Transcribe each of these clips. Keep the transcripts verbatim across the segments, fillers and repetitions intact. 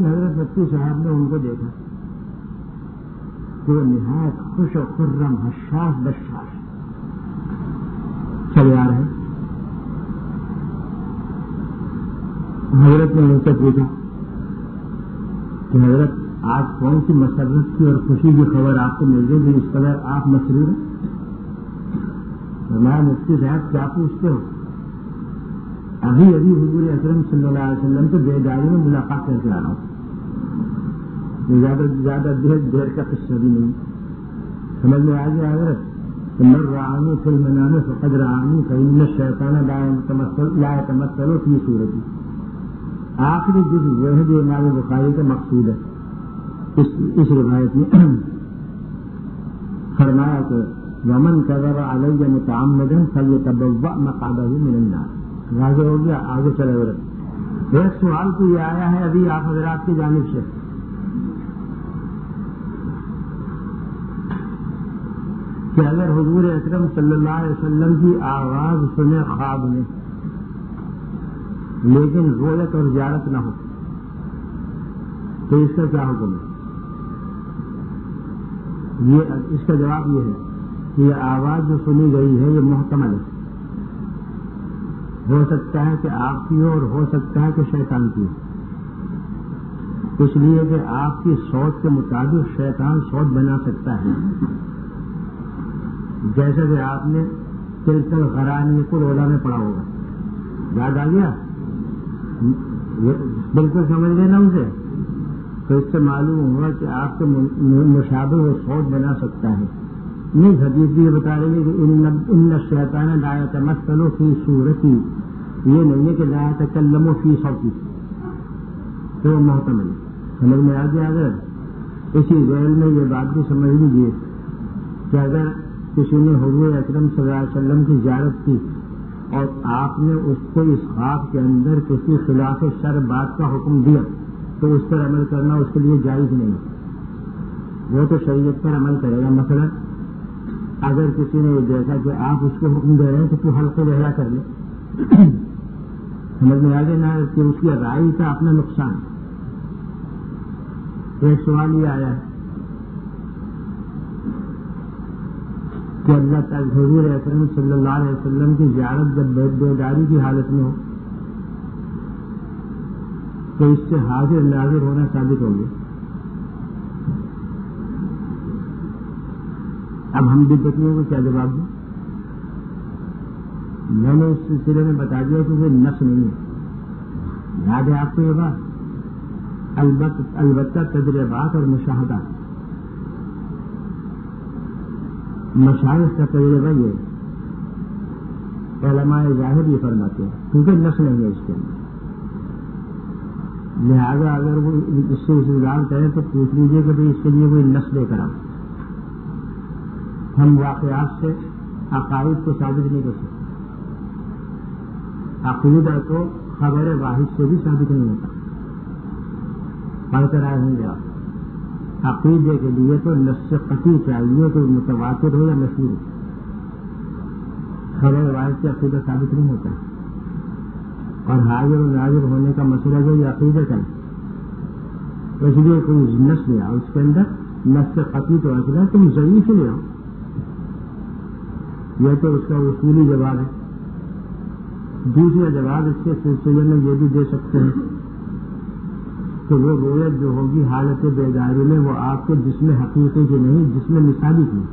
حضرت مفتی صاحب نے ان کو دیکھا کہ وہ نہایت خوش و خرم حشاش بشاش چلے آ رہے. حضرت نے ان سے پوچھا کہ حضرت آج کون سی مسرت کی اور خوشی کی خبر آپ کو مل گئی کہ اس قدر آپ مسرور ہیں؟ فرمایا مفتی صاحب کیا پوچھتے ہو؟ ابھی ابھی حضور اکرم صلی اللہ علیہ وسلم کے بیداری میں ملاقات کر کے آ رہا ہوں. زیادہ زیادہ دیر دیر کا قصہ بھی نہیں. سمجھ میں آ گیا حضرت مر رعانی فی المنام فقد رعانی فإن الشیطان لا يتمثل فی صورتی. آخری جز وہ ہے جو امام بخاری کا مقصود ہے اس, اس روایت میں. فرمایا کہ ومن كذب علی متعمدا فلیتبوأ مقعدہ من النار. واضح ہو گیا. آگے چلے حضرت ایک سوال تو یہ آیا ہے ابھی آپ حضرات کی جانب سے کہ اگر حضور اکرم صلی اللہ علیہ وسلم کی آواز سنے خواب میں لیکن رویت اور زیارت نہ ہو تو اس کا کیا حکم ہے؟ یہ اس کا جواب یہ ہے کہ یہ آواز جو سنی گئی ہے یہ محتمل ہے. ہو سکتا ہے کہ آپ کی ہو اور ہو سکتا ہے کہ شیطان کی ہو. اس لیے کہ آپ کی سوچ کے مطابق شیطان سوچ بنا سکتا ہے. جیسے کہ آپ نے تلکل غرانی کو رولا میں پڑا ہوگا. یاد آ گیا؟ بالکل سمجھ گئے نا اسے. تو اس سے معلوم ہوا کہ آپ کے مشابہ وہ سوچ بنا سکتا ہے. نہیں حدیث بھی یہ بتا رہی ہے کہ ان الشیطان لا یتمثل فی صورتی. یہ نہیں ہے کہ لا یتکلم فی صوتی. تو وہ محتمل ہے. سمجھ میں آ گیا؟ اگر اسی ذیل میں یہ بات بھی سمجھ لیجیے کہ اگر کسی نے حضور اکرم صلی اللہ علیہ وسلم کی زیارت کی اور آپ نے اس کو اس خواب کے اندر کسی خلاف شرع بات کا حکم دیا تو اس پر عمل کرنا اس کے لیے جائز نہیں. وہ تو شریعت پر عمل کرے گا. مثلا اگر کسی نے یہ دیکھا کہ آپ اس کو حکم دے رہے ہیں کہ تو حلقے بہرا کر لے. سمجھ میں آ گیا نا کہ اس کی رائے کا اپنا نقصان. ایک سوال یہ آیا ہے کہ اللہ تعالی حضور اکرم صلی اللہ علیہ وسلم کی زیارت جب بیداری کی حالت میں ہو تو اس سے حاضر ناظر ہونا ثابت ہو گیا. اب ہم بھی بدتیوں کو کیا جواب دیں؟ میں نے اس سلسلے میں بتا دیا کہ وہ نفس نہیں ہے. یاد ہے آپ کو یہ بات؟ البتہ تجربات اور مشاہدات. مشاہد کا تجربہ یہ علماء ظاہر یہ فرماتے ہیں کیونکہ نفس نہیں ہے اس کے اندر. لہٰذا اگر وہ اس سے استدلال کریں تو پوچھ لیجیے کہ اس کے لیے کوئی نفس لے کر آؤ. ہم واقعات سے عقائد کو ثابت نہیں کر سکتے. عقیدہ تو خبر واحد سے بھی ثابت نہیں ہوتا. پڑھ کر آئے ہوں گے آپ. عقیدے کے لیے تو نص قطعی چاہیے کہ متواتر ہو یا مشہور ہو. خبر واحد سے عقیدہ ثابت نہیں ہوتا. اور حاضر و ناظر ہونے کا مسئلہ جو یہ عقیدہ کا ہے اس لیے کوئی نص لے آؤ. اس کے اندر نص قطعی تو اصل تم ضعیف لے آؤ. یہ تو اس کا اصولی جواب ہے. دوسرا جواب اس کے سلسلے میں یہ بھی دے سکتے ہیں کہ وہ رویت جو ہوگی حالت بیداری میں وہ آپ کے جسم حقیقی کی نہیں جسم مثالی کی.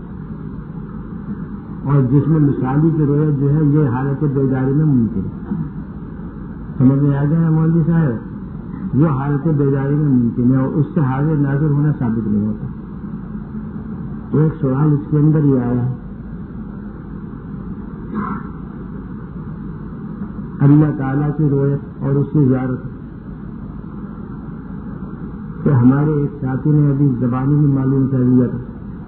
اور جسم مثالی کی رویت جو ہے یہ حالت بیداری میں ممکن ہے. سمجھ میں آ گیا مولوی صاحب؟ وہ حالت بیداری میں ممکن ہے اور اس سے حاضر ناظر ہونا ثابت نہیں ہوتا. ایک سوال اس کے اندر یہ آیا ہے اللہ تعالیٰ کی رویت اور اس کی زیارت کہ ہمارے ایک ساتھی نے ابھی زبانی بھی معلوم کر دیا تھا.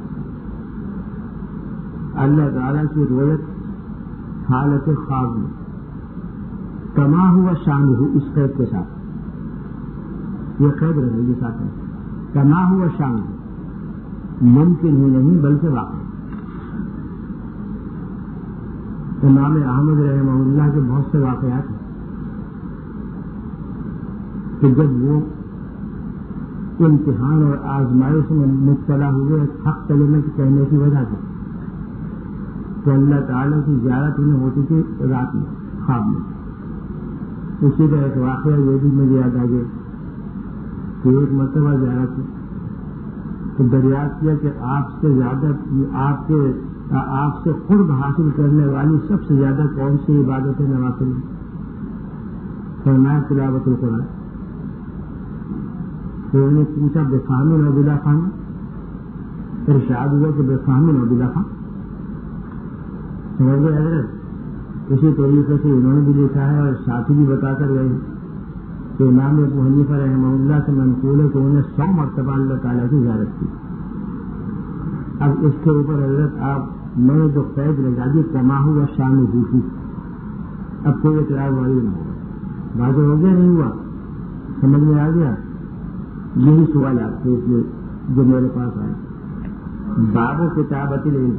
اللہ تعالیٰ کی رویت حالت خواب میں کما ہوا شان ہو اس قید کے ساتھ. یہ قید رہے گی ساتھ میں کما ہوا شان ہو ممکن ہی نہیں بلکہ واقع. امام احمد رحمہ اللہ کے بہت سے واقعات ہیں کہ جب وہ امتحان اور آزمائش میں مبتلا ہوئے حق کلمہ کہنے کی وجہ سے، تو اللہ تعالیٰ کی زیارت انہیں ہوتی تھی رات میں، خواب میں۔ اسی کا ایک واقعہ یہ بھی مجھے یاد آ گیا کہ ایک مرتبہ زیارت کی تو دریافت کیا کہ آپ سے زیادہ آپ کے آپ سے قرب حاصل کرنے والی سب سے زیادہ کون سی عبادت ہے نوافل ہے؟ فرمایا تلاوت القرآن۔ تو انہوں نے پوچھا بے فہمی و بلا فہمی؟ ارشاد ہوا کہ بے فہمی و بلا فہم۔ سمجھ گئے حضرت؟ اسی طریقے سے انہوں نے بھی لکھا ہے اور ساتھی بھی بتا کر گئے کہ امام ابو حنیفہ رحمہ اللہ سے منقول ہے کہ انہوں نے سو مرتبہ اللہ تعالیٰ کی زیارت کی۔ اب اس کے اوپر حضرت آپ میں نے جو قید لگا دی کما ہوا شان حوفی، اب کوئی اعتراض والی نہ ہوگا، واضح ہو گیا نہیں ہوا؟ سمجھ میں آ گیا؟ یہی سوال آپ سے اس لیے جو میرے پاس آئے باب و کتابت العلم،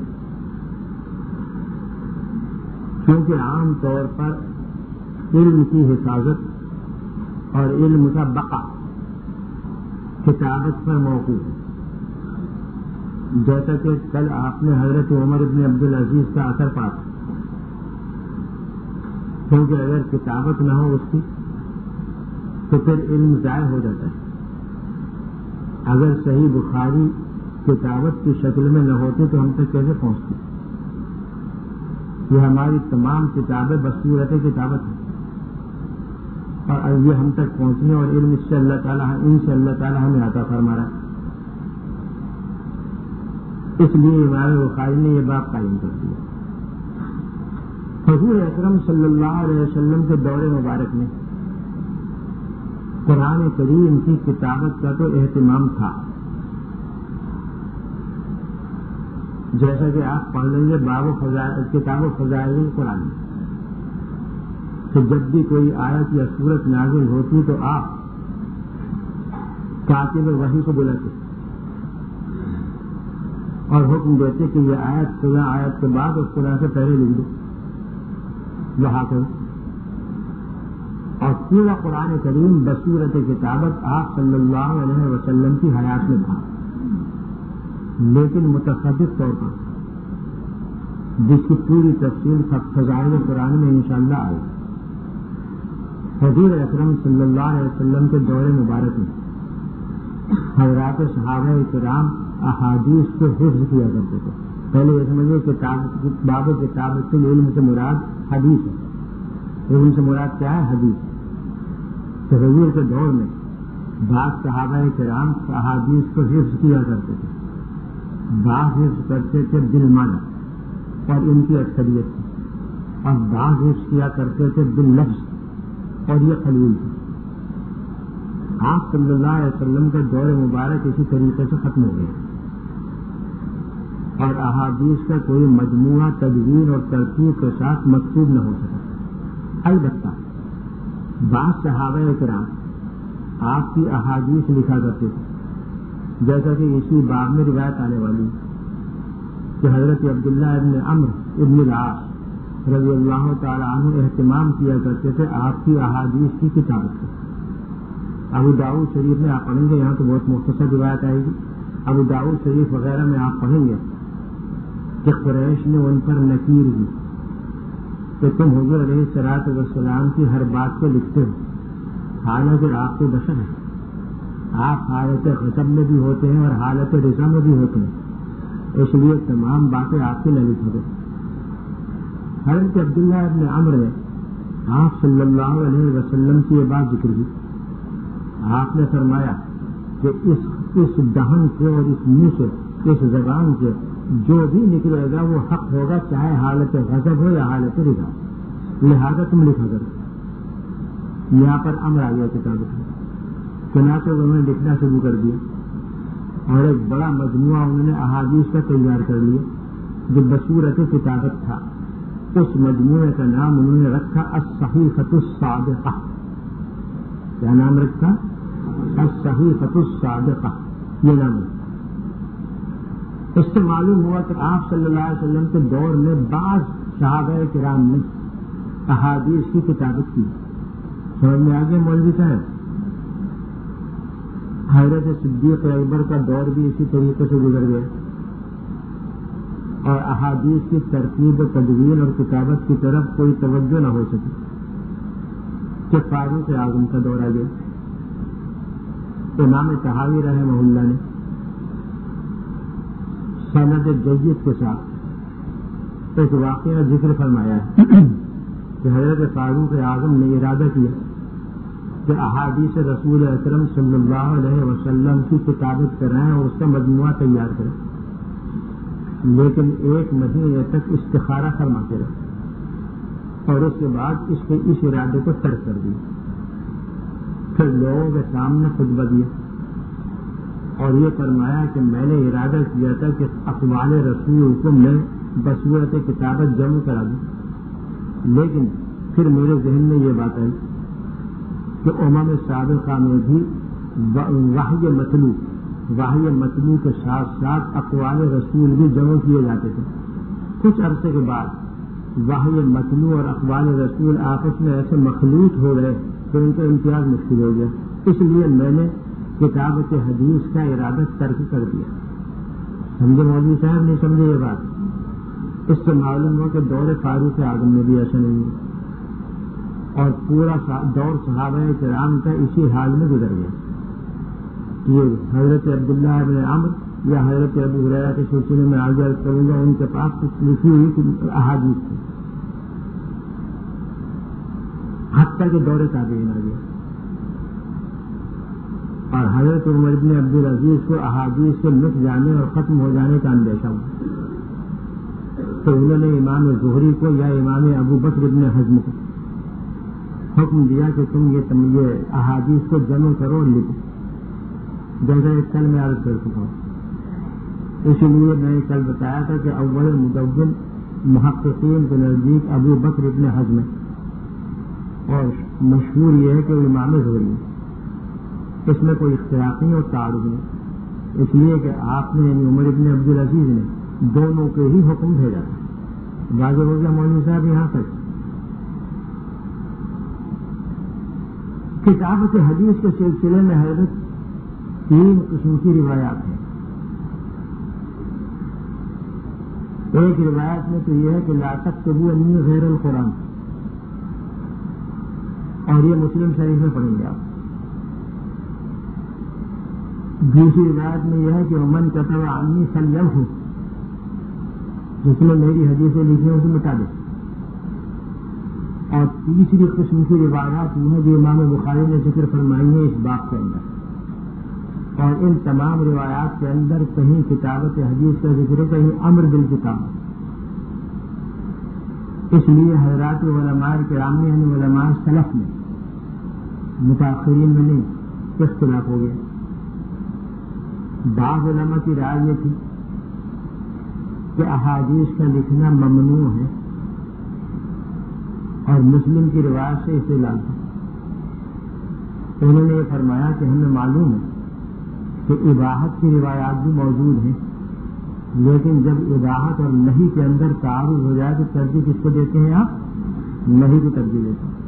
کیونکہ عام طور پر علم کی حفاظت اور علم کا بقا کتابت پر موقوف ہے۔ جیسا کہ کل آپ نے حضرت عمر بن عبدالعزیز کا اثر پایا، کیونکہ اگر کتابت نہ ہو اس کی تو پھر علم ضائع ہو جاتا ہے۔ اگر صحیح بخاری کتابت کی شکل میں نہ ہوتے تو ہم تک کیسے پہنچتے؟ یہ ہماری تمام کتابیں بصورت کتابت ہیں اور یہ ہم تک پہنچی ہیں، اور علم اس سے اللہ تعالیٰ ان سے اللہ تعالیٰ ہمیں عطا فرما رہا ہے۔ اس لیے امام بخاری نے یہ باب قائم کر دیا۔ حضور اکرم صلی اللہ علیہ وسلم کے دور مبارک میں قرآن کریم کی کتابت کا تو اہتمام تھا، جیسا کہ آپ پڑھ لیں گے باب و فضائل کتاب و فضائل قرآن، کہ جب بھی کوئی آیت یا سورت نازل ہوتی تو آپ کاتب وحی کو بلاتے اور حکم دیتے کہ یہ آیت فلاں آیت کے بعد اس قرآن سے پہلے لکھ دو، وہاں کرو۔ اور پورا قرآن کریم بصورت کتابت آپ صلی اللہ علیہ وسلم کی حیات میں تھا، لیکن متفرق طور پر، جس کی پوری تفصیل فضائل قرآن میں انشاءاللہ آئے۔ حضور اکرم صلی اللہ علیہ وسلم کے دور مبارک میں حضرات صحابہ کرام احادیث کو حفظ کیا کرتے تھے۔ پہلے یہ سمجھے کہ باب کتابت علم سے مراد حدیث ہے، علم سے مراد کیا ہے؟ حدیث۔ تو حضور کے دور میں بعض صحابہ کرام احادیث کو حفظ کیا کرتے تھے، بعض حفظ کرتے تھے بالمعنی اور ان کی اکثریت تھی، اور بعض حفظ کیا کرتے تھے باللفظ اور یہ قلیل تھی۔ آپ صلی اللہ علیہ وسلم کا دور مبارک اسی طریقے سے ختم ہو گیا، اور احادیث کا کوئی مجموعہ تدوین اور ترتیب کے ساتھ مکتوب نہ ہو سکا۔ البتہ بعض صحابہ کرام آپ کی احادیث لکھا کرتے تھے، جیسا کہ اسی باب میں روایت آنے والی کہ حضرت عبداللہ ابن عمرو ابن العاص رضی اللہ تعالی عنہ اہتمام کیا کرتے تھے آپ کی احادیث کی کتابت سے۔ ابو داؤد شریف میں آپ پڑھیں گے، یہاں تو بہت مختصر روایت آئے گی، ابو داؤد شریف وغیرہ میں آپ پڑھیں گے کہ قریش نے ان پر نکیر دی کہ تم حضور علیہ الصلوۃ والسلام کی ہر بات کو لکھتے ہو، حالانکہ آپ کو بشر ہے، آپ حالت غضب میں بھی ہوتے ہیں اور حالت رضا میں بھی ہوتے ہیں، اس لیے تمام باتیں آپ کی نہ لکھو گے۔ حضرت عبداللہ ابن عمرو نے آپ صلی اللہ علیہ وسلم کی یہ بات ذکر کی۔ آپ نے فرمایا کہ اس اس دہن سے اور اس منہ سے، اس زبان سے جو بھی نکلے گا وہ حق ہوگا، چاہے حالت غضب ہو یا حالت رضا، لہذا تم لکھا کرو۔ یہاں پر امر آ گیا کتاب کا، چنانچہ انہوں نے لکھنا شروع کر دیا، اور ایک بڑا مجموعہ انہوں نے احادیث کا تیار کر لیا جو بصورت کتابت تھا۔ اس مجموعے کا نام انہوں نے رکھا الصحیفۃ الصادقہ۔ کیا نام رکھا؟ الصحیفۃ الصادقہ، یہ نام ہے۔ اس سے معلوم ہوا کہ آپ صلی اللہ علیہ وسلم کے دور میں بعض صحابہ کرام نے احادیث کی کتابت کی۔ سمجھ میں آگے مولوی صاحب؟ حضرت صدیق اکبر کا دور بھی اسی طریقے سے گزر گیا اور احادیث کی ترتیب و تدوین اور کتابت کی طرف کوئی توجہ نہ ہو سکی کہ فاروق اعظم کا دور آ گیا. امام طحاوی رحمہ اللہ نے سند جید کے ساتھ ایک واقعہ ذکر فرمایا ہے کہ حضرت فاروق اعظم نے ارادہ کیا کہ احادیث رسول اکرم صلی اللہ علیہ وسلم کی کتابت کرائیں اور اس کا مجموعہ تیار کریں، لیکن ایک مہینے تک استخارہ فرماتے رہے اور اس کے بعد اس کے اس ارادے کو ترک کر دیا. پھر لوگوں کے سامنے خطبہ دیا اور یہ فرمایا کہ میں نے ارادہ کیا تھا کہ اقوال رسول کو میں بصورت کتابت جمع کرا دوں، لیکن پھر میرے ذہن میں یہ بات آئی کہ امم سابقہ میں بھی وحی مطلوع وحی مطلوع کے ساتھ ساتھ اقوال رسول بھی جمع کیے جاتے تھے. کچھ عرصے کے بعد وحی مطلوع اور اقوال رسول آپس میں ایسے مخلوط ہو گئے کہ ان کا امتیاز مشکل ہو گیا. اس لیے میں نے کتابت حدیث کا ارادہ ترک کر دیا. سمجھے مولوی صاحب؟ نہیں سمجھے یہ بات؟ اس سے معلوم ہو کہ دور فاروق اعظم میں بھی ایسا نہیں ہے اور پورا دور صحابہ کرام کا اسی حال میں گزر گیا. یہ حضرت عبداللہ ابن عمرو یا حضرت ابو ہریرہ کے سلسلے میں آگے عرض کروں گا، ان کے پاس کچھ لکھی ہوئی احادیث تھی، حتیٰ کہ دور تابعین آ گیا اور حضرت عمر بن عبدالعزیز کو احادیث سے مٹ جانے اور ختم ہو جانے کا اندیشہ ہوا تو انہوں نے امام زہری کو یا امام ابو بکر بن حزم کو حکم دیا کہ تم یہ احادیث کو جمع کرو اور لکھو، جیسا ایک کل میں عرض کر چکا ہوں. اسی لیے میں نے کل بتایا تھا کہ اول مدون محققین کے نزدیک ابو بکر ابن حزم اور مشہور یہ ہے کہ وہ امام زہری ہے. اس میں کوئی اختلافی اور تعارض نہیں، اس لیے کہ آپ نے یعنی عمر ابن عبدالعزیز نے دونوں کے ہی حکم بھیجا تھا. واضح ہو گیا مولوی صاحب یہاں تک؟ کتابت حدیث کے سلسلے میں حضرت تین قسم کی روایات ہیں. ایک روایت میں تو یہ ہے کہ لا تکتبوا عنی غیر القرآن، اور یہ مسلم شریف میں پڑھیں گے آپ. دوسری روایت میں یہ ہے کہ من کتب عنی فلیمحو، جس نے میری حدیثیں لکھی ہیں اسے مٹا دے. اور تیسری قسم کی روایات یہ ہے جو امام بخاری نے ذکر فرمائی ہے اس باب کے اندر، اور ان تمام روایات کے اندر کہیں کتابت حدیث کا ذکر ہے، کہیں امر بالکتاب. اس لیے حضرات علماء کرام میں یعنی علماء سلف میں متاخرین میں نہیں اختلاف ہو گیا. بعض علماء کی رائے یہ تھی کہ احادیث کا لکھنا ممنوع ہے اور مسلم کی روایت سے اسے لازم. انہوں نے یہ فرمایا کہ ہمیں معلوم ہے کہ اباحت کی روایات بھی موجود ہیں، لیکن جب اباحت اور نہیں کے اندر تعارض ہو جائے تو ترجیح کس کو دیتے ہیں آپ؟ نہیں کو ترجیح دیتے ہیں.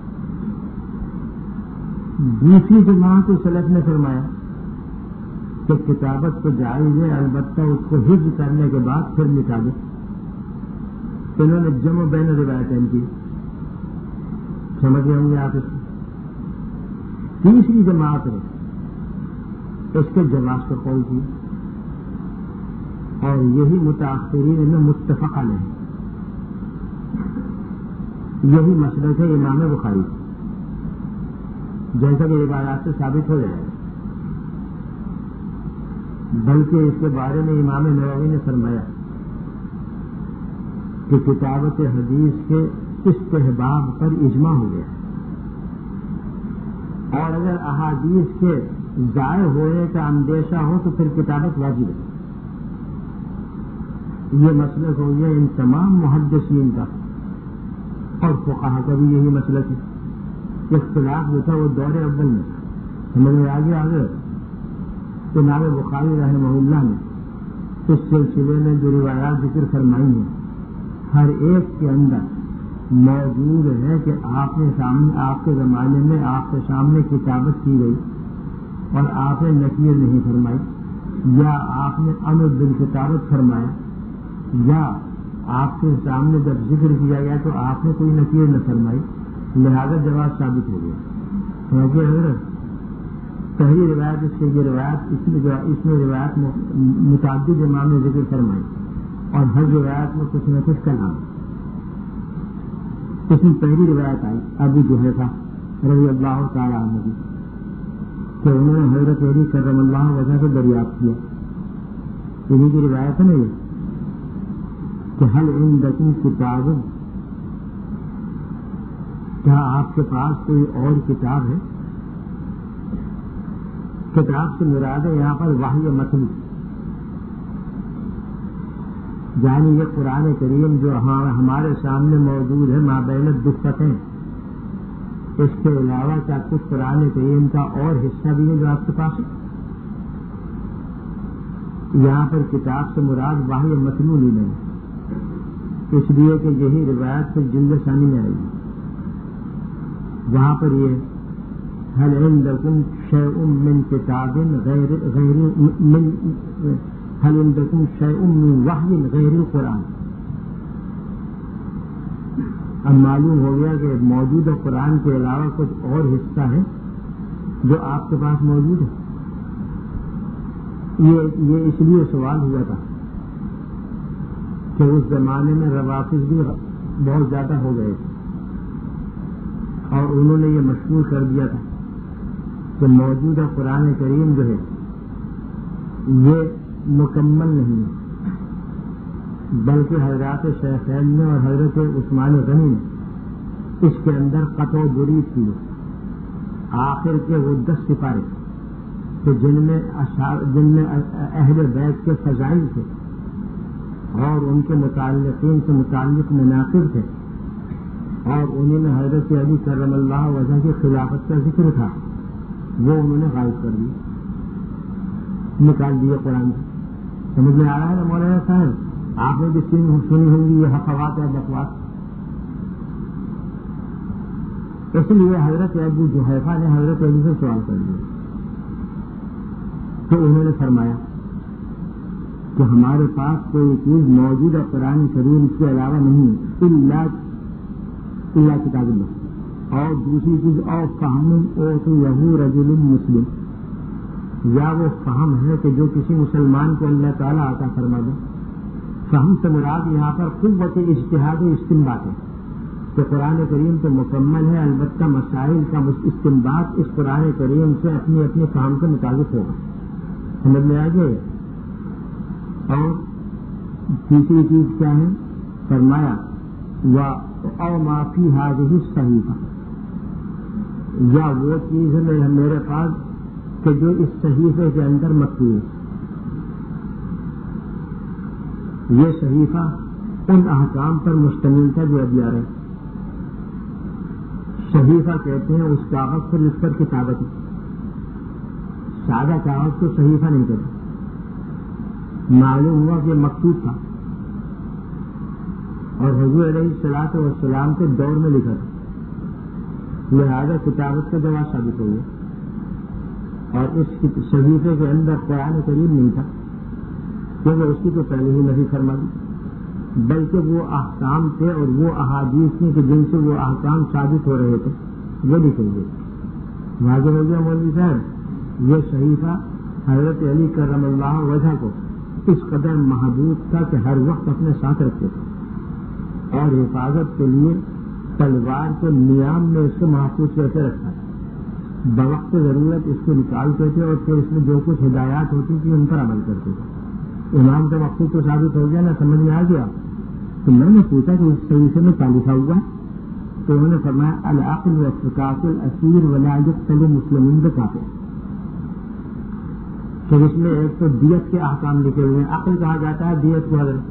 دوسری جماعت سلف نے فرمایا کہ کتابت تو جائز ہے، البتہ اس کو حفظ کرنے کے بعد پھر مٹا دے. انہوں نے جمع بین روایتیں کی. سمجھ رہے ہوں گے آپ اس کو؟ تیسری جماعت نے اس کے جواز پر قول کی اور یہی متاثرین میں متفق علیہ ہے. یہی مسلک ہے امام بخاری، جیسا کہ روایات سے ثابت ہو جائے. بلکہ اس کے بارے میں امام نووی نے فرمایا کہ کتابت حدیث کے استحباب پر اجماع ہو گیا، اور اگر احادیث کے ضائع ہونے کا اندیشہ ہو تو پھر کتابت واجب ہے. یہ مسلک ہو گیا ان تمام محدثین کا، اور فقہا کا بھی یہی مسلک ہے. اختلاف جو تھا وہ دور اول میں سمجھ میں آگے آگے امام بخاری رحمہ اللہ نے اس سلسلے میں جو روایات ذکر فرمائی ہیں ہر ایک کے اندر موجود ہے کہ آپ نے سامنے آپ کے زمانے میں آپ کے سامنے کتابت کی گئی اور آپ نے نکیر نہیں فرمائی، یا آپ نے امر بالکتابت فرمایا، یا آپ کے سامنے جب ذکر کیا گیا تو آپ نے کوئی نکیر نہ فرمائی، لہذا جواب ثابت ہو گیا. کیونکہ حضرت پہلی روایت اس سے یہ روایت اس میں اس میں روایت متعدد امام نے ذکر فرمائی اور ہر روایت میں کچھ نہ کچھ کا نام. اس میں پہلی روایت آئی ابو جحیفہ رضی اللہ تعالیٰ عنہ کی کہ انہوں نے حضرت علی کرم اللہ وجہ سے دریافت کیا. انہیں کی روایت ہے نا یہ کہ حل عندکم کتاب، کیا آپ کے پاس کوئی اور کتاب ہے؟ کتاب سے مراد ہے یہاں پر وحی متنی، یعنی یہ قرآن کریم جو ہمارے سامنے موجود ہے مابین الدفتین، اس کے علاوہ کیا کچھ قرآن کریم کا اور حصہ بھی ہے جو آپ کے پاس ہے؟ یہاں پر کتاب سے مراد وحی متنی ہی نہیں، اس لیے کہ یہی روایت پھر جلد ثانی میں آئے گی. وہاں پر یہ هل عندكم شيء من كتاب غير غير من هل عندكم شيء من وحي غير القرآن. اب معلوم ہو گیا کہ موجودہ قرآن کے علاوہ کچھ اور حصہ ہے جو آپ کے پاس موجود ہے. یہ یہ اس لیے سوال ہوا تھا کہ اس زمانے میں روافض بھی بہت زیادہ ہو گئے تھے اور انہوں نے یہ مشہور کر دیا تھا کہ موجودہ قرآن کریم جو ہے یہ مکمل نہیں ہے، بلکہ حضرات شیخین نے اور حضرت عثمان غنی نے اس کے اندر قطع و برید کی. آخر کے وہ دس سپارے کہ جن میں جن میں اہل بیت کے فضائل تھے اور ان کے متعلقین سے متعلق مناقب تھے اور انہیں میں حضرت علی کرم اللہ وجہ کی خلافت کا ذکر تھا، وہ انہوں نے غائب کر دی، نکال دیے قرآن سے. سمجھ میں آ رہا ہے نا مولانا صاحب؟ آپ نے بھی سنی ہوں گی یہ حقوات اور بکواس. اس لیے حضرت ابو جحیفہ نے حضرت علی سے سوال کر دیا تو انہوں نے فرمایا کہ ہمارے پاس کوئی چیز موجودہ قرآن کریم کے علاوہ نہیں الا الا کتاب اللہ. اور دوسری چیز اور فہم اور رجل مسلم، یا وہ فہم ہے کہ جو کسی مسلمان کو اللہ تعالیٰ عطا فرما دے. فہم سے مراد یہاں پر قوت اجتہاد و استنباط ہے کہ قرآن کریم تو مکمل ہے، البتہ مسائل کا استنباط اس قرآن کریم سے اپنی اپنی فہم کے مطابق ہوگا. سمجھ میں آ گئے؟ اور تیسری چیز کیا ہے؟ فرمایا او معافی حاضر صحیفہ، یا وہ چیز ہے میرے پاس کہ جو اس صحیفے کے اندر مکتوب ہے. یہ صحیفہ ان احکام پر مشتمل تھا جو اب آ رہے. صحیفہ کہتے ہیں اس کاغذ پر جس پر کتابت ہے. سادہ کاغذ کو صحیفہ نہیں کہتے. معلوم ہوا کہ مکتوب تھا اور حضور علیہ الصلوۃ والسلام کے دور میں لکھا تھا، لہذا کتابت کا جواب ثابت ہو گیا. اور اس صحیفے کے اندر قرآن کریم نہیں تھا کیونکہ اس کی تو پہلے ہی نفی فرما دی، بلکہ وہ احکام تھے اور وہ احادیث تھیں کہ جن سے وہ احکام ثابت ہو رہے تھے وہ لکھے ہوئے. واضح ہو گیا مولوی صاحب؟ یہ صحیفہ حضرت علی کرم اللہ وجہ کو اس قدر محبوب تھا کہ ہر وقت اپنے ساتھ رکھتے تھے اور حفاظت کے لیے تلوار کے نیام میں اس کو محفوظ کرتے رکھا. بوقت ضرورت اس کو نکالتے تھے اور پھر اس میں جو کچھ ہدایات ہوتی تھی ان پر عمل کرتے تھے. امام کا مقصود تو ثابت ہو گیا نا، سمجھ میں آ گیا؟ تو میں نے پوچھا کہ اس صحیفے میں کیا لکھا ہوا؟ تو انہوں نے فرمایا العقل وافتقاق الاسیر ولا یقتل مسلمین بکافر، کہ اس میں ایک تو دیت کے احکام لکھے ہوئے ہیں. عقل کہا جاتا ہے دیت کو حضرت،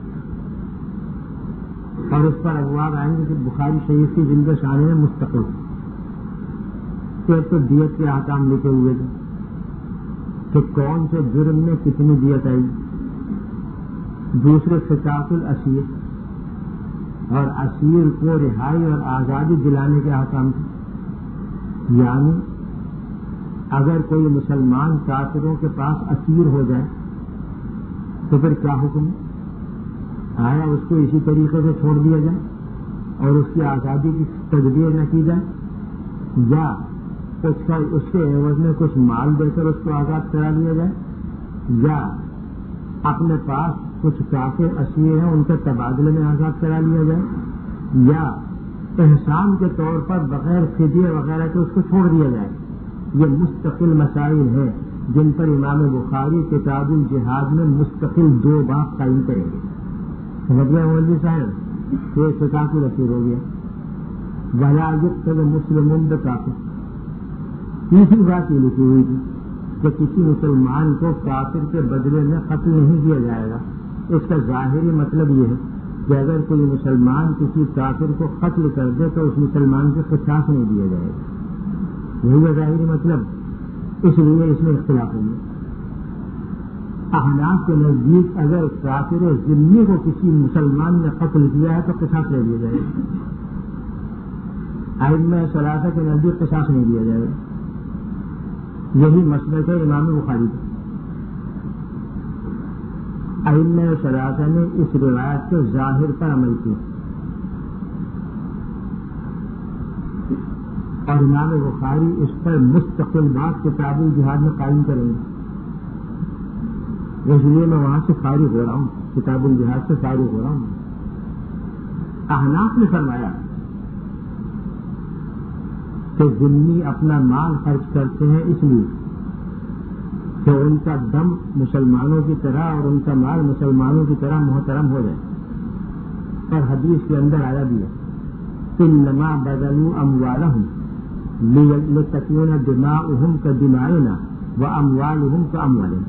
اور اس پر ابواب آئیں گے کہ بخاری شریف کی جن کے شانے میں مستقل ایک تو دیت کے احکام لکھے ہوئے تھے کہ کون سے جرم میں کتنی دیت آئی. دوسرے فقاق الاسیر، اور اسیر کو رہائی اور آزادی دلانے کے احکام تھے، یعنی اگر کوئی مسلمان کافروں کے پاس اسیر ہو جائے تو پھر کیا حکم؟ آیا اس کو اسی طریقے سے چھوڑ دیا جائے اور اس کی آزادی کی تجدید نہ کی جائے، یا اس کا اس کے عوض میں کچھ مال دے کر اس کو آزاد کرا دیا جائے، یا اپنے پاس کچھ کافر اسیر ہیں ان کے تبادلے میں آزاد کرا لیا جائے، یا احسان کے طور پر بغیر فدیے وغیرہ کے اس کو چھوڑ دیا جائے۔ یہ مستقل مسائل ہیں جن پر امام بخاری کتاب الجہاد میں مستقل دو باب قائم کریں گے۔ سمجھ گئے مولوی صاحب؟ یہ فقہ کی رسول ہو گیا۔ ولا یقتل مسلم بکافر، تیسری بات یہ لکھی ہوئی تھی کہ کسی مسلمان کو کافر کے بدلے میں قتل نہیں کیا جائے گا۔ اس کا ظاہری مطلب یہ ہے کہ اگر کوئی مسلمان کسی کافر کو قتل کر دے تو اس مسلمان کو قصاص نہیں دیا جائے گا، یہی ہے ظاہری مطلب۔ اس لیے اس میں اختلاف ہوگی۔ احناف کے نزدیک اگر کافر ذمہ کو کسی مسلمان نے قتل کیا ہے تو قصاص لے لیا جائے گا، ائمہ ثلاثہ کے نزدیک قصاص نہیں دیا جائے گا۔ یہی مسلک ہے امام بخاری کا۔ ائمہ ثلاثہ نے اس روایت کے ظاہر پر عمل کیا اور امام بخاری اس پر مستقل بات کتاب الجہاد میں قائم کریں گے۔ اس لیے میں وہاں سے فارغ ہو رہا ہوں، کتاب الجہاد سے فارغ ہو رہا ہوں۔ احناف نے فرمایا کہ ذمہ اپنا مال خرچ کرتے ہیں اس لیے کہ ان کا دم مسلمانوں کی طرح اور ان کا مال مسلمانوں کی طرح محترم ہو جائے، اور حدیث کے اندر آیا بھی ہے انما بذلوا اموالهم لتكون دماؤهم كدمائنا واموالهم كاموالنا۔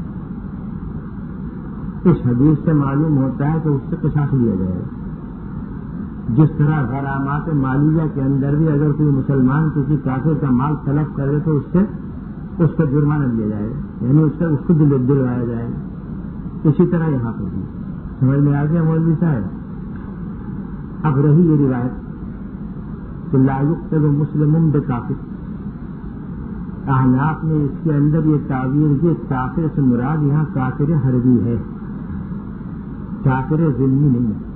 اس حدیث سے معلوم ہوتا ہے کہ اس سے قصاص لیا جائے گا۔ جس طرح غرامات مالیہ کے اندر بھی اگر کوئی مسلمان کسی کافر کا مال طلب کرے تو اس سے اس کا جرمانہ دیا جائے گا، یعنی اس سے اس کو دلوایا جائے گا۔ اسی طرح یہاں پر بھی سمجھ میں آ گیا مولوی صاحب؟ اب رہی یہ روایت کہ لا یقتل مسلم بکافر، احناف نے اس کے اندر یہ تعبیر کی کافر سے مراد یہاں کافر حربی ہے، کافر ذمہ نہیں ہے۔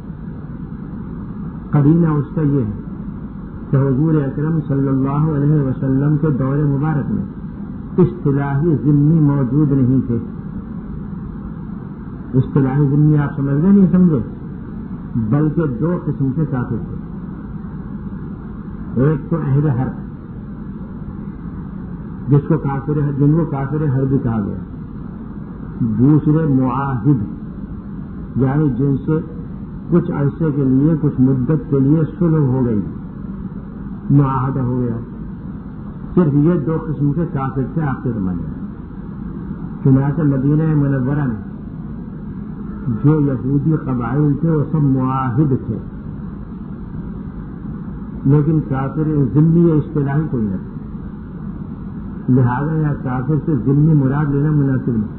قرینہ اس کا یہ ہے کہ حضور اکرم صلی اللہ علیہ وسلم کے دور مبارک میں اصطلاحی ذمہ موجود نہیں تھے۔ اصطلاحی ذمہ آپ سمجھ گئے نہیں سمجھے، بلکہ دو قسم کے کافر تھے۔ ایک تو اہل حرب جس کو کافر جن کو کافر حرب کہا گیا، دوسرے معاہد یعنی جن سے کچھ عرصے کے لیے کچھ مدت کے لیے صلح ہو گئی، معاہدہ ہو گیا۔ صرف یہ دو قسم کے کافر تھے آپ کے زمانے میں۔ چنانچہ مدینہ منورہ میں جو یہودی قبائل تھے وہ سب معاہد تھے، لیکن کافر ذمہ یا اصطلاحی کوئی نہ تھا، لہذا یا کافر سے ذمہ مراد لینا مناسب نہیں۔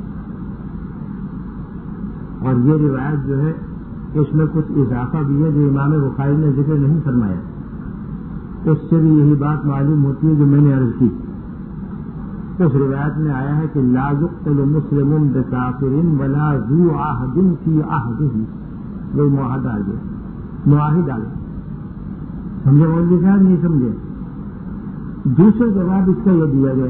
اور یہ روایت جو ہے اس میں کچھ اضافہ بھی ہے جو امام بخاری نے ذکر نہیں فرمایا، اس سے بھی یہی بات معلوم ہوتی ہے جو میں نے عرض کی۔ اس روایت میں آیا ہے کہ لا یقتل مسلم بکافر ولا ذو عہد فی عہدہ، وہ معاہدہ آ گیا، معاہد آ گیا۔ سمجھے مولوی صاحب؟ نہیں سمجھے؟ دوسرا جواب اس کا یہ دیا گیا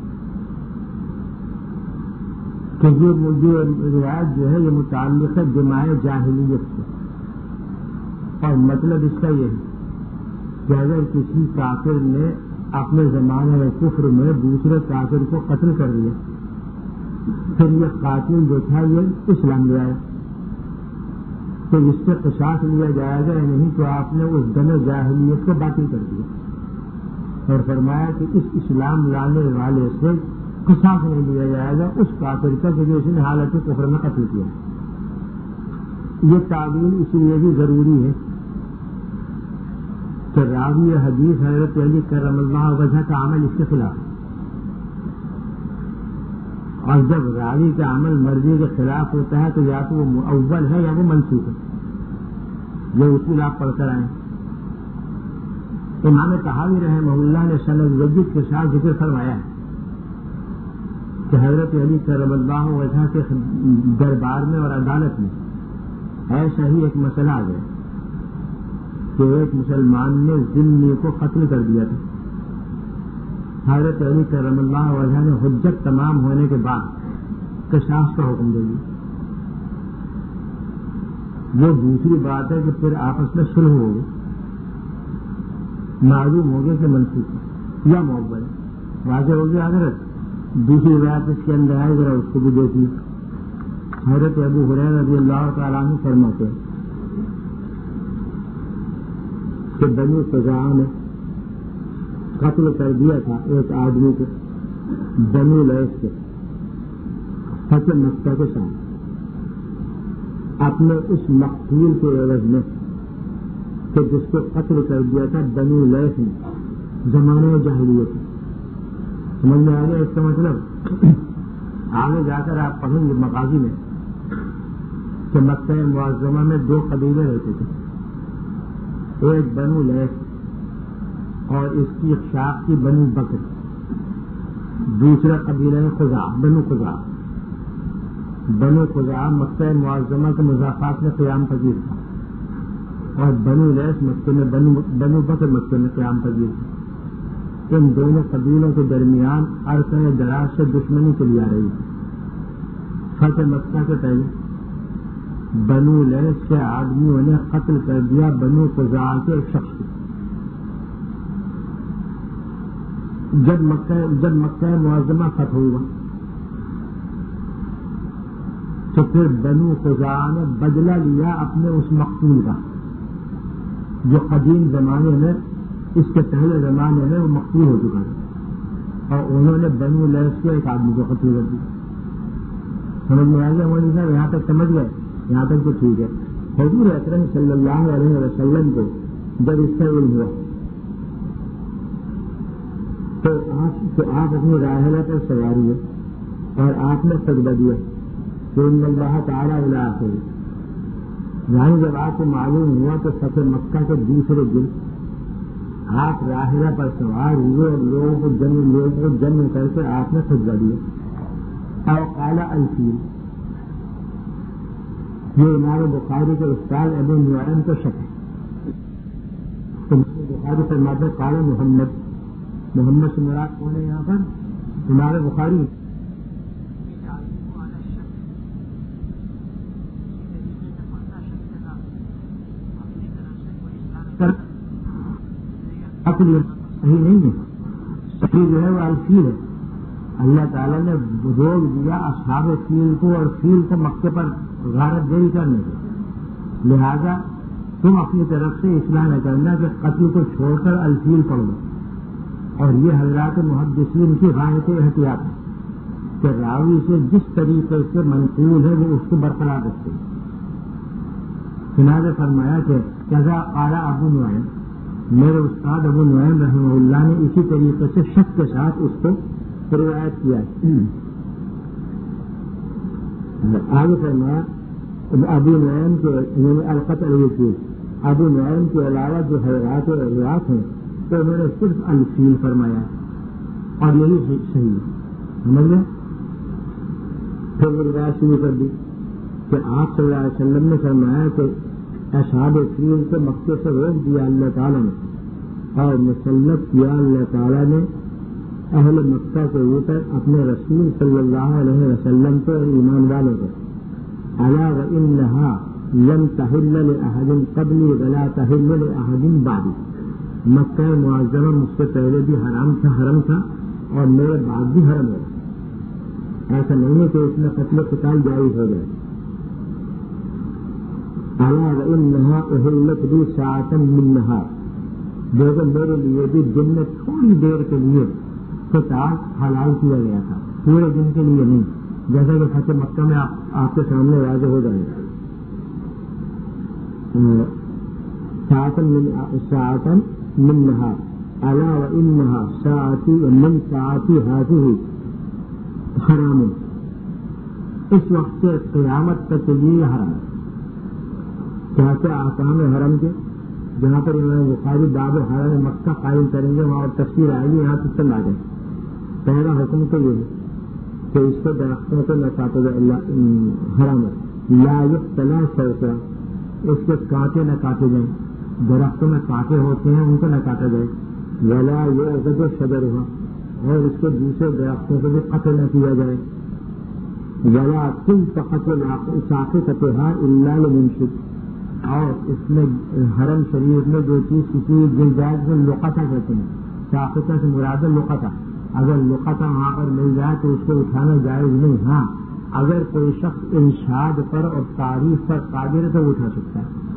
کہ یہ روایت جو ہے یہ متعلق ہے دماء جاہلیت سے، اور مطلب اس کا یہ ہے کہ اگر کسی کافر نے اپنے زمانے کفر میں دوسرے کافر کو قتل کر دیا، پھر یہ قاتل جو تھا یہ اسلام لے آیا تو اس سے قصاص لیا جائے گا یا نہیں؟ تو آپ نے اس دم جاہلیت کو باطل کر دیا اور فرمایا کہ اس اسلام لانے والے سے قصاص نہیں لیا جائے گا اس کافر کا جو اس نے حالت کفر میں قتل کیا۔ یہ تعبیر اس لیے بھی ضروری ہے کہ راوی حدیث حضرت علی کرم اللہ وجہ کا عمل اس کے خلاف، اور جب راوی کا عمل مرضی کے خلاف ہوتا ہے تو یا تو وہ مؤول ہے یا وہ منسوخ ہے۔ یہ اصول آپ پڑھ کر آئیں۔ امام طحاوی رحمہ اللہ نے سند وجد کے ساتھ ذکر فرمایا ہے کہ حضرت علی کرم اللہ وجہ کے دربار میں اور عدالت میں ایسا ہی ایک مسئلہ آ گیا کہ ایک مسلمان نے ذمہ کو قتل کر دیا تھا. حضرت علی کرم اللہ وجہ نے حجت تمام ہونے کے بعد قصاص کا حکم دے دیا. وہ دوسری بات ہے کہ پھر آپس میں صلح ہو گئی, معلوم ہو گیا کہ منسوخ یا معول واضح ہو گیا. حضرت دوسری بات اس کے اندر آئے ذرا اس کو بھی دیکھیے. حضرت ابو ہریرہ رضی اللہ تعالیٰ عنہ فرماتے ہیں کہ بنی قزاع نے قتل کر دیا تھا ایک آدمی کو بنی لیث کے فتح مکہ کے ساتھ اپنے اس مقتول کے عوض میں کہ جس کو قتل کر دیا تھا بنی لیث نے زمانے جاہلیت. سمجھ میں آ گیا اس کا مطلب؟ آگے جا کر آپ پڑھیں گے مغازی میں کہ مکہ معظمہ میں دو قبیلے رہتے تھے, ایک بنو لیث اور اس کی ایک شاخ کی بنو بکر, دوسرا قبیلہ خزاع بنو خزاع. بنو خزاع مکہ معظمہ کے مضافات میں قیام پذیر تھا اور بنو لیث مکہ میں بنو بکر مکہ میں قیام پذیر تھا. ان دونوں قبیلوں کے درمیان عرصہ دراز سے دشمنی چلی آ رہی تھی. فتح مکہ کے پہلے بنو لیث کے آدمیوں نے قتل کر دیا بنو خزاع کے ایک شخص کو. جب مکہ جب مکہ معظمہ فتح ہوا تو پھر بنو خزاع نے بدلہ لیا اپنے اس مقتول کا جو قدیم زمانے میں اس کے پہلے زمانے میں وہ مقتول ہو چکا تھا, اور انہوں نے بنو لیث کے ایک آدمی کو قتل کر دیا. سمجھ میں آ گیا مولوی صاحب؟ یہاں تک سمجھ گئے؟ یہاں تک تو ٹھیک ہے. حضور اکرم صلی اللہ علیہ وسلم کو جب اس کا علم ہوا تو آپ تو آپ اپنی راحلہ پر سوار ہوئے اور آپ نے سجدہ دیا کہ ان اللہ تعالیٰ الی آخر. یعنی جب آپ کو معلوم ہوا تو فتح مکہ کے دوسرے دن آپ راحلہ پر سوار ہوئے اور لوگوں کو جنم لوگوں کو جنم کر کے آپ نے سجدہ دیا. اور قال الفیل, یہ امام بخاری کے استاد ابو نعیم کو شک ہے. امام بخاری فرماتے قال محمد, محمد سے مراد کون ہے یہاں پر؟ امام بخاری. صحیح نہیں ہے, صحیح جو ہے وہ الفیل ہے. اللہ تعالیٰ نے روک دیا اصحاب فیل کو اور فیل کو مکے پر غارت دری کرنے کو, لہذا تم اپنی طرف سے اصلاح نہ کرنا کہ قتل کو چھوڑ کر الفیل پڑھ لو. اور یہ حضرات محدثین کی غایت احتیاط ہے کہ راوی سے جس طریقے سے منقول ہے وہ اس کو برقرار رکھتے ہیں. چنانچہ فرمایا کہ کذا قال ابو نعیم, میرے استاد ابو نعیم رحمہ اللہ نے اسی طریقے سے شک کے ساتھ اس کو روایت کیا ہے. آگے فرمایا ابو نعیم کے القتل الفیل, ابو نعیم کے علاوہ جو حضرات روایات ہیں تو انہوں نے صرف الفیل فرمایا اور یہی صحیح ہے. سمجھ گئے؟ پھر وہ روایت شروع کر دی کہ آپ صلی اللہ علیہ وسلم نے فرمایا کہ اصحاب فیل کو مکے سے روک دیا اللہ تعالیٰ نے اور مسلط کیا اللہ تعالیٰ نے اہل مکہ کے اوپر اپنے رسول صلی اللہ علیہ وسلم کو اور ایمان والوں کو. الا وانها لم تحل لاحد قبلی ولا تحل لاحد بعدی, مکہ معظمہ مجھ سے پہلے بھی حرام تھا حرم تھا اور میرے بعد بھی حرم ہے. ایسا نہیں ہے کہ اس میں قتل و قتال جائز ہو گئے. الا وانها احلت لي ساعة من نهار, دیکھو میرے لیے بھی دن میں تھوڑی دیر کے لیے قتال حلال کیا گیا تھا, پورے دن کے لیے نہیں, جیسا کہ فتح مکہ میں آپ آپ کے سامنے واضح ہو جائے گا. ساعة من نهار الا وانها ساعة من ساعة هذه حرام, اس وقت سے قیامت تک کے لیے حرام. کیسے احکام حرم کے جہاں پر امام بخاری باب حرم مکہ قائم کریں گے وہاں تفسیر آئے گی, یہاں سے چل آ جائے. پہلا حکم تو یہ ہے کہ اس کو درختوں کو نہ کاٹا جائے، حرام ہے۔ لا یقتلا شوکا، اس کے کانٹے نہ کاٹے جائیں، درختوں میں کانٹے ہوتے ہیں ان کو نہ کاٹا جائے۔ ولا یعضد شجرها، اور اس کے دوسرے درختوں کو بھی قتل نہ کیا جائے۔ ولا تلتقط ساقطتها الا لمنشد، اور اس میں حرم شریف میں جو چیز کسی گنجائش میں لقطہ کہتے ہیں، ساقطہ سے مراد لقطہ، اگر لقطہ وہاں پر مل جائے تو اس کو اٹھانا جائز نہیں۔ ہاں اگر کوئی شخص انشاد پر اور تعریف پر قادر ہے تو وہ اٹھا سکتا ہے۔